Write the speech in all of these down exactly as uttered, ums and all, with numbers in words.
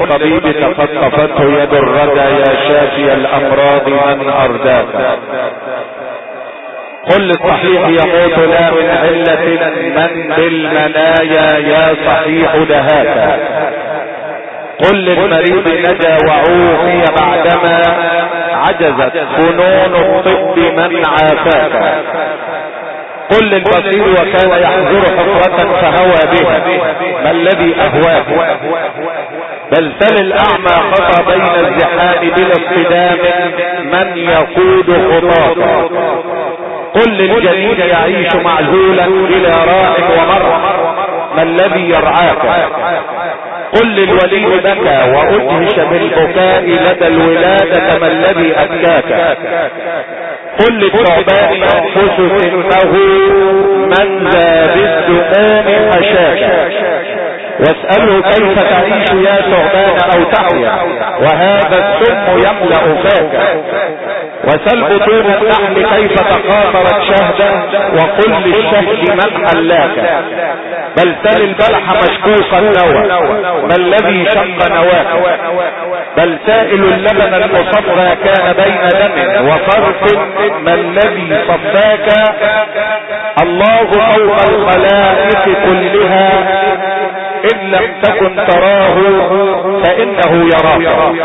للطبيب تفطفته يد الردى يا شافي الامراض من ارداك. قل للصحيح يموت لا من علة من بالمنايا يا صحيح دهاك. قل للمريض نجا وعوفي بعدما عجزت فنون الطب من عافاك. قل للبصير وكان يحذر حفرة فهوى بها ما الذي اهواك. بل سل الاعمى خطى بين الزحام بلا اصطدام من يقود خطاك. قل للجنين يعيش معزولا الى راح ومر ما الذي يرعاك. قل للوليد بكى وادهش بالبكاء لدى الولادة ما الذي ابكاك. قل للثعبان ينفس سنه من ذا بالدموم حشاك. واسأله كيف تعيش يا ثعبان او تحيا وهذا السم يملأ فاك. وسل بطون النحل كيف تقاطرت شهدا وقل للشهد من حلاك. بل سل البلح مشكوك النوى ما الذي شق نواك. بل سائل اللبن المصفى كان بين دم وفرق ما الذي صفاك. الله فوق الخلائق كلها إن لم تكن تراه فإنه يراك.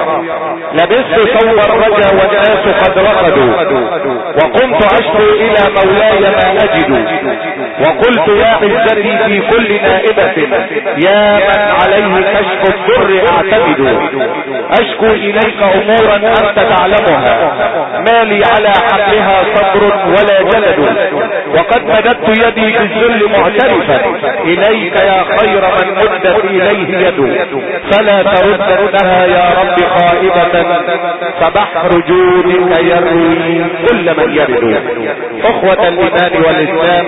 لبست ثوب الرجا والناس قد رقدوا وقمت أشكو إلى مولاي ما أجد. وقلت يا عزتي في كل نائبة يا من عليه كشف الضر أعتمد. أشكو إليك أمورا أنت تعلمها ما لي على حملها صبر ولا جلد. وقد مددت يدي بالذل معترفا إليك يا خير من مدت إليه يده. فلا تردها يا رب خائبة فبحر جودك يروي كل من يرد. أخوة الإيمان والإسلام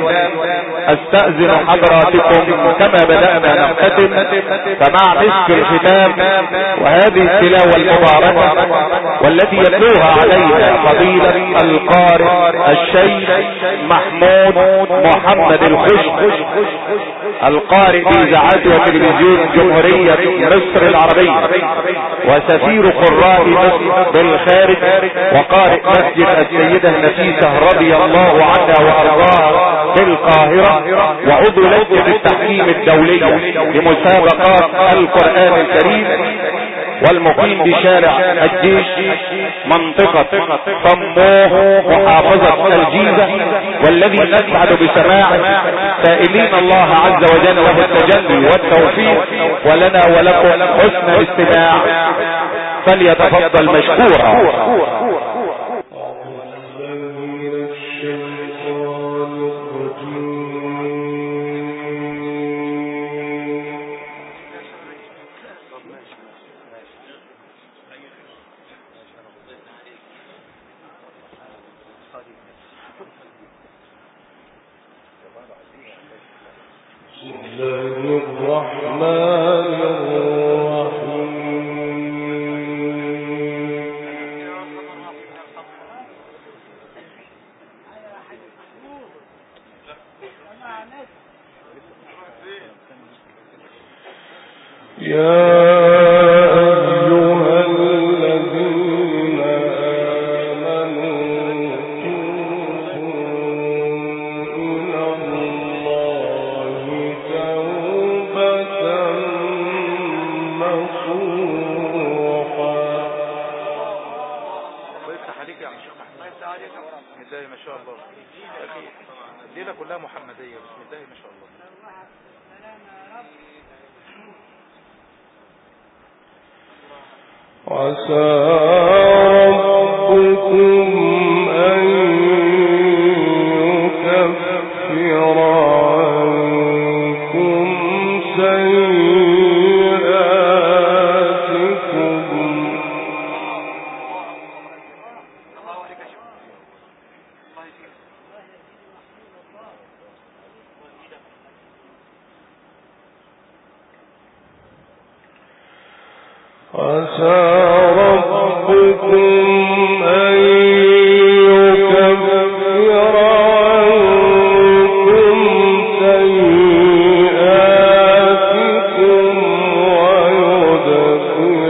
استأذن حضراتكم كما بدأنا نختتم فمع مسك الختام وهذه التلاوة المباركة والتي يتلوها علينا فضيلة القارئ الشيخ محمود محمد الخشب القارئ بإذاعة وتلفزيون جمهورية مصر العربية وسفير قراء مصر بالخارج وقارئ مسجد السيدة نفيسة رضي الله عنها وأرضاها بالقاهرة وعضو لجنة التحكيم الدولية لمسابقات القرآن الكريم والمقيم بشارع الجيش منطقة طموح محافظة الجيزة والذي نسعد بسماعه سائلين الله عز وجل له التجلي والتوفيق ولنا ولكم حسن الاستماع فليتفضل مشكورا. ويدخلكم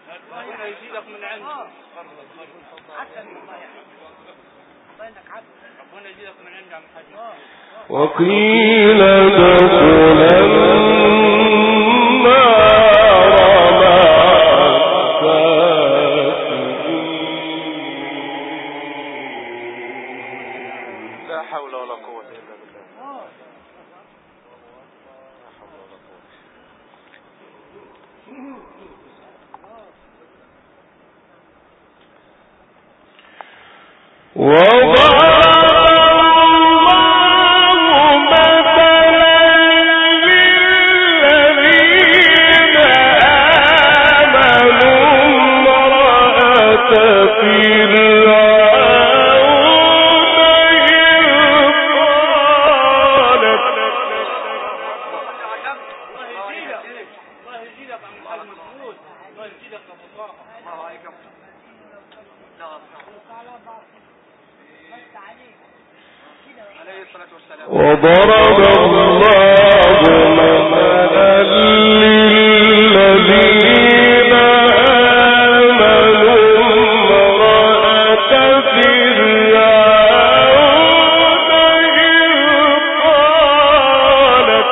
ربنا يزيدك من عنده. ربنا يزيدك من عنده عم حاج. وقيل ادخلا وضرب الله مثلا للذين آمنوا امرأة فرعون إذ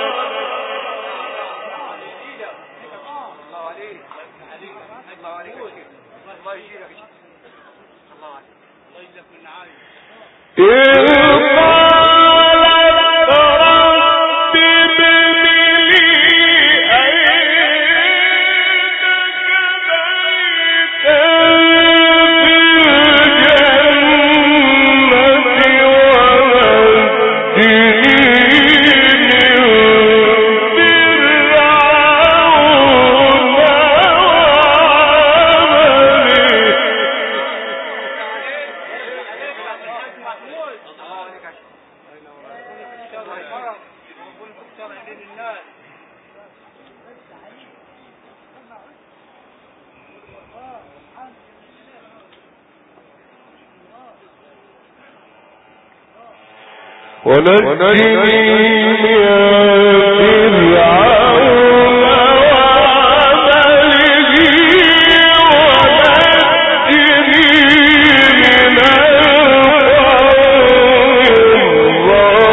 ونجني من فرعون وعمله ونجني من القوم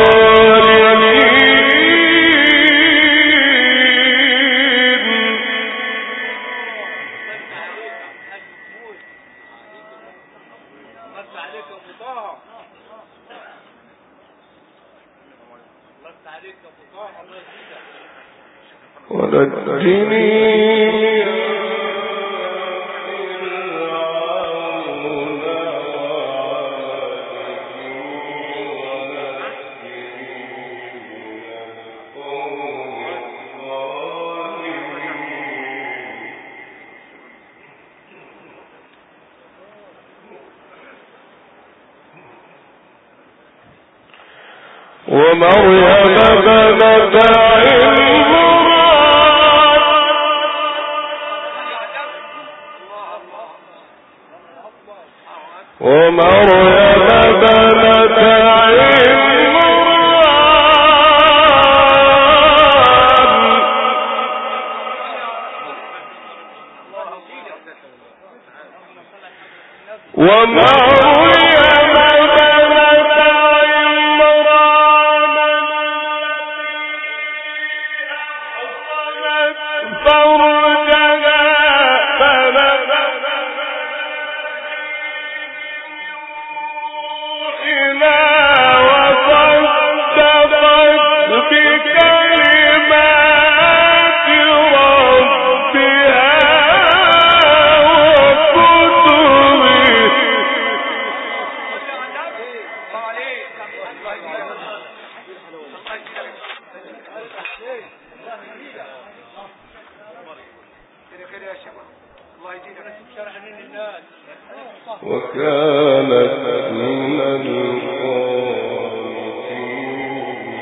ومريم بنت ومريم بنت وكانت من القانتين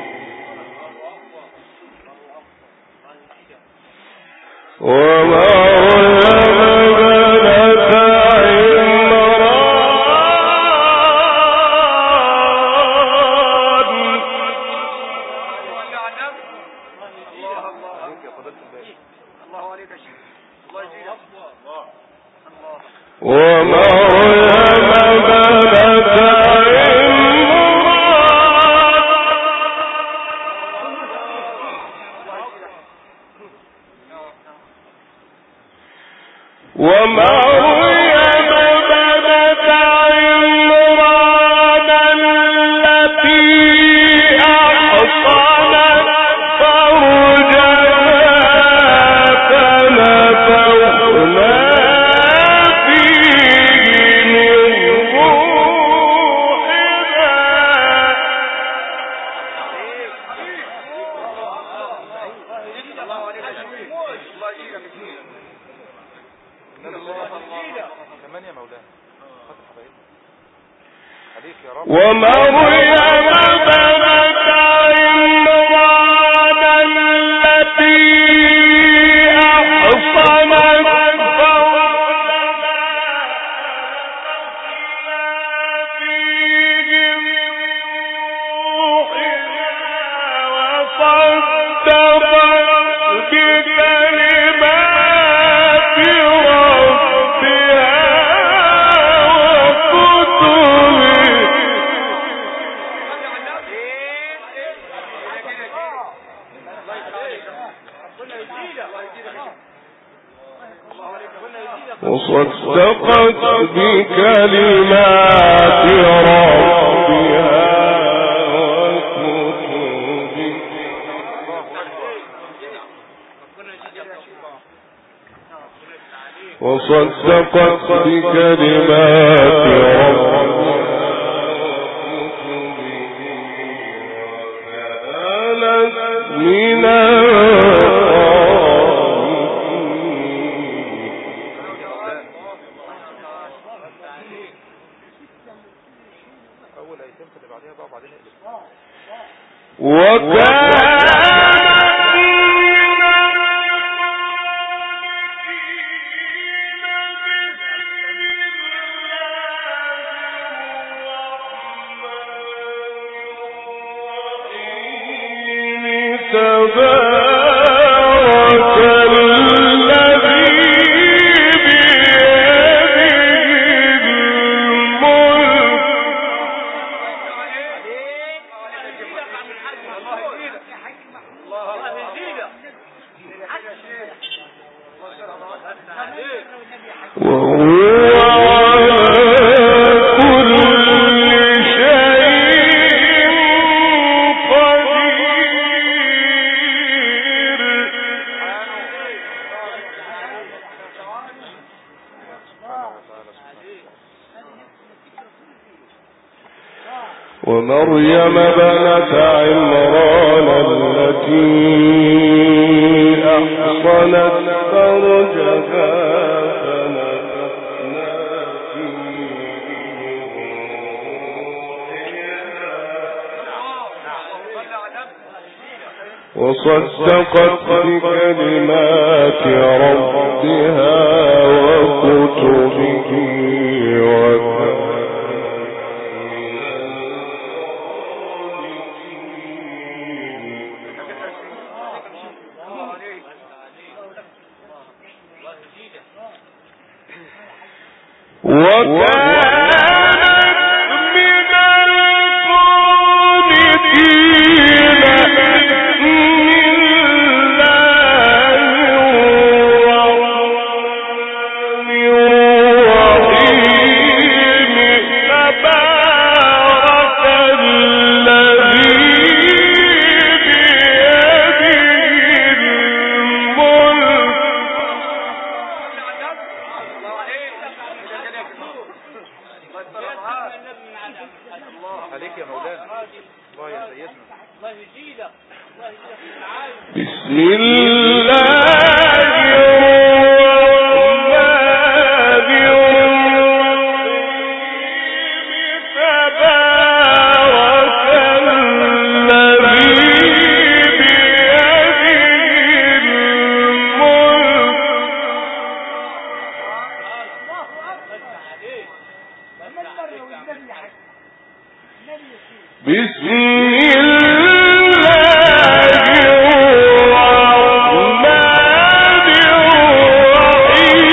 ومريم بنت عمران وصدقت بكلمات ربها وكتبه وصدقت بكلمات ربها وكانت من ومريم بنت عمران التي أحصنت فرجها فنفخنا فيه وصدقت بكلمات ربها وكتبه وكتبه بسم الله الرحمن الرحيم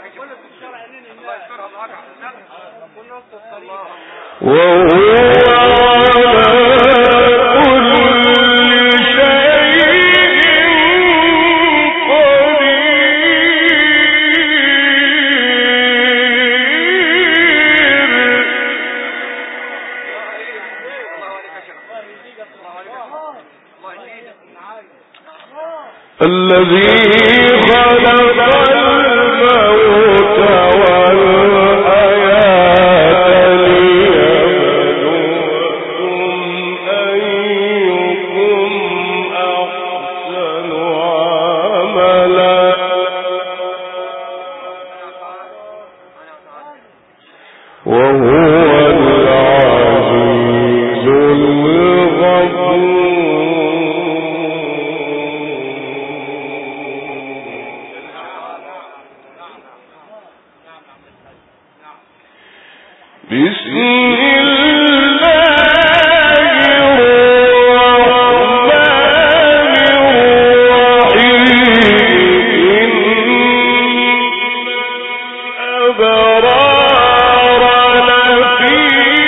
الذي خلق الموت والحياة ليبلوكم أيكم أحسن عملا وهو العزيز الغفور. بسم الله الرحمن الرحيم. الأبرار لفي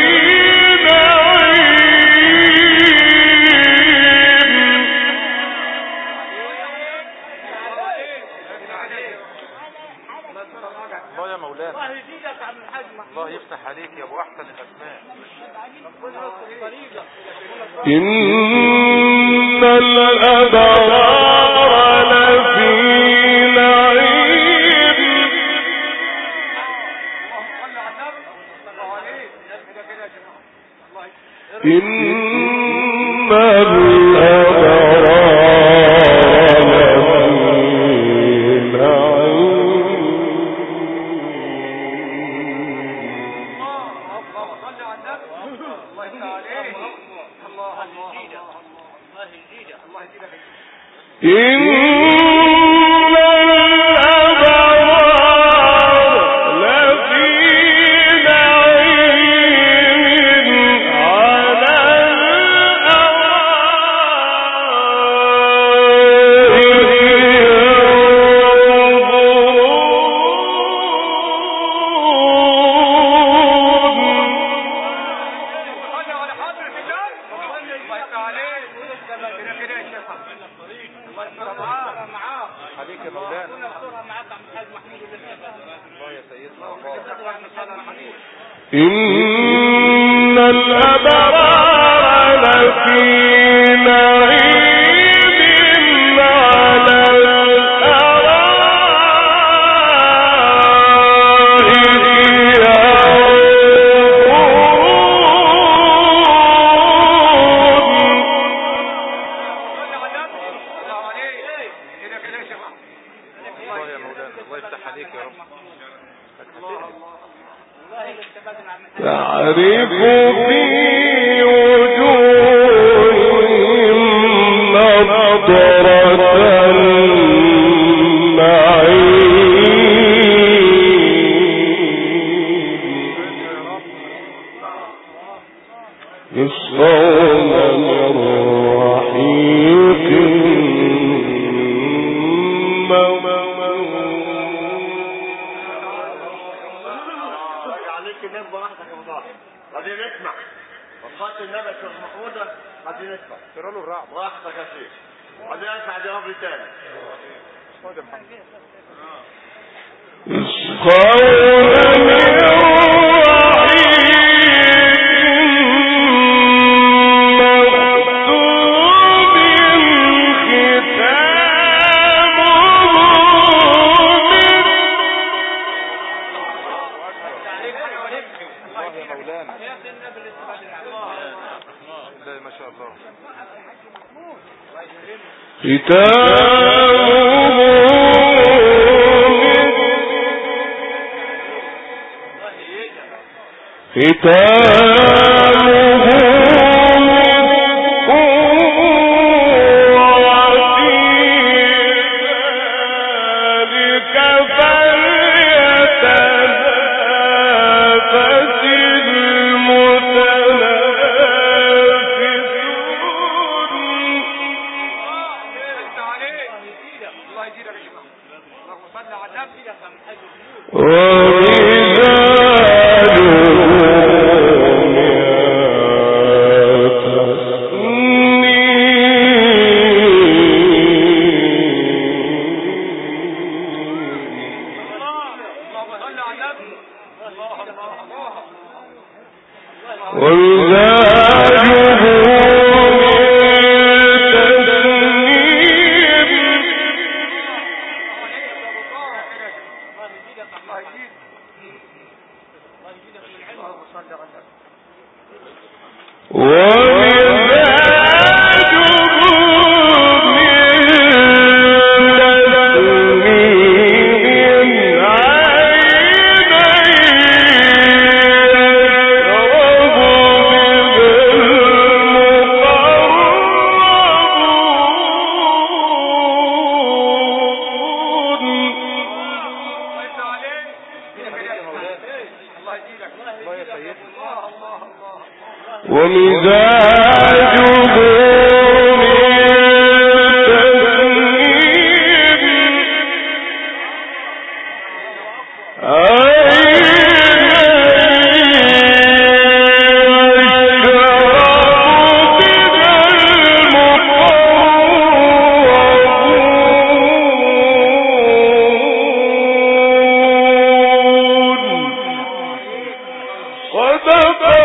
الله يا مولانا، الله يفتح عليك يا ابو احسن الاسماء. إن الأبرار لفي نعيم. إن عليك يا مولانا. الله يا سيدنا الله. إن الأبرار لفي نعيم على تعرف في وجوههم نضرة النعيم يسقون من رحيق عايزين نسمع وصلت النبي الشيخ محمود، عايزين نسمع ترى له الرعب. راحتك يا شيخ، عايزين نسمع جواب تاني. خد يا محمد. يسقون من ما شاء الله. وَتَفَ